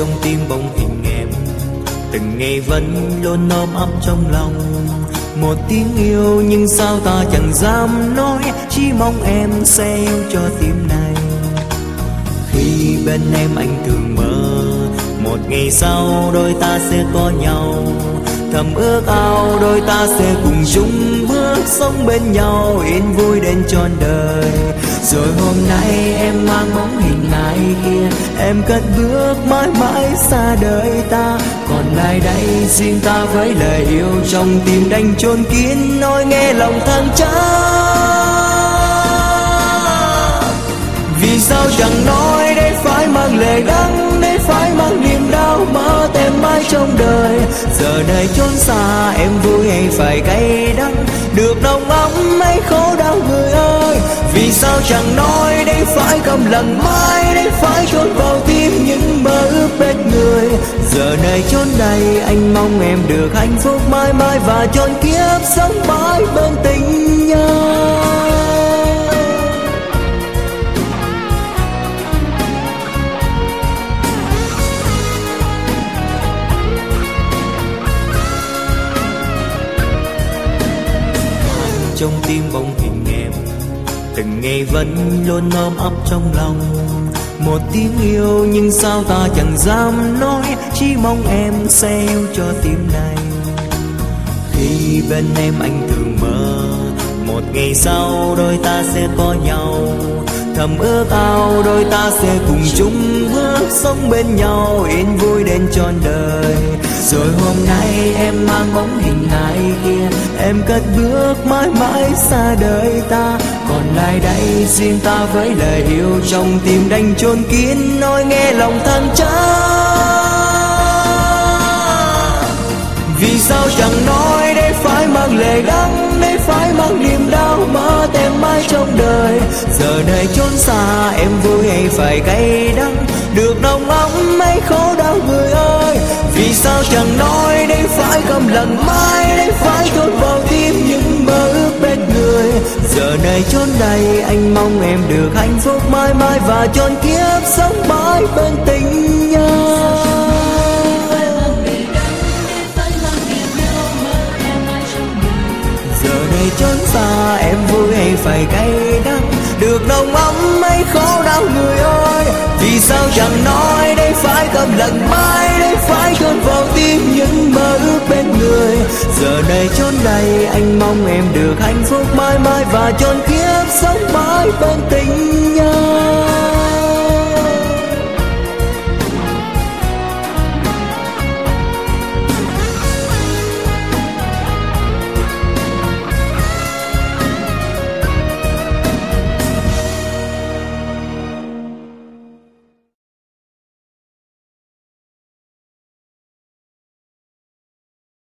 trong tim bóng hình em, từng ngày vẫn luôn ôm ấp trong lòng. Một tiếng yêu nhưng sao ta chẳng dám nói, chỉ mong em sẽ yêu cho tim này. Khi bên em anh thường mơ, một ngày sau đôi ta sẽ có nhau. Thầm ước ao đôi ta sẽ cùng chung bước sống bên nhau, yên vui đến trọn đời. Rồi hôm nay em mang bóng hình ai kia, em cất bước mãi mãi xa đời ta. Còn lại đây riêng ta với lời yêu trong tim đành chôn kín nỗi nghe lòng than trách. Vì sao chẳng nói để phải mang lệ đắng, để phải mang niềm đau mơ tem mãi trong đời. Giờ này chốn xa em vui hay phải cay đắng, được nồng ấm hay khổ đau người ơi. Vì sao chẳng nói để phải câm lặng mãi, để phải chôn vào tim những mơ ước bên người. Giờ này chốn đây anh mong em được hạnh phúc mãi mãi và trọn kiếp sống mãi bên tình nhau. Trong tim bóng hình em, từng ngày vẫn luôn ôm ấp trong lòng. Một tiếng yêu nhưng sao ta chẳng dám nói, chỉ mong em sẽ yêu cho tim này. Khi bên em anh thường mơ, một ngày sau đôi ta sẽ có nhau. Thầm ước ao đôi ta sẽ cùng chung bước sống bên nhau, yên vui đến trọn đời. Rồi hôm nay em mang bóng hình ai kia, em cất bước mãi mãi xa đời ta. Còn lại đây riêng ta với lời yêu trong tim đành chôn kín nỗi nghe lòng than trách. Vì sao chẳng nói để phải mang lệ đắng, để phải mang niềm đau mơ tem mãi trong đời. Giờ này chốn xa em vui hay phải cay đắng, được nồng ấm hay khổ đau người ơi. Vì sao chẳng nói để phải câm lặng mãi, để phải chôn vào tim những mơ ước bên người. Giờ này chốn đây anh mong em được hạnh phúc mãi mãi và trọn kiếp sống mãi bên tình nhau. Giờ này chốn xa em vui hay phải cay đắng, được nồng ấm hay khổ đau người ơi. Vì sao chẳng nói để phải câm lặng mãi, để phải chôn vào tim những mơ ước bên người. Giờ này chốn đây anh mong em được hạnh phúc mãi mãi và trọn kiếp sống mãi bên tình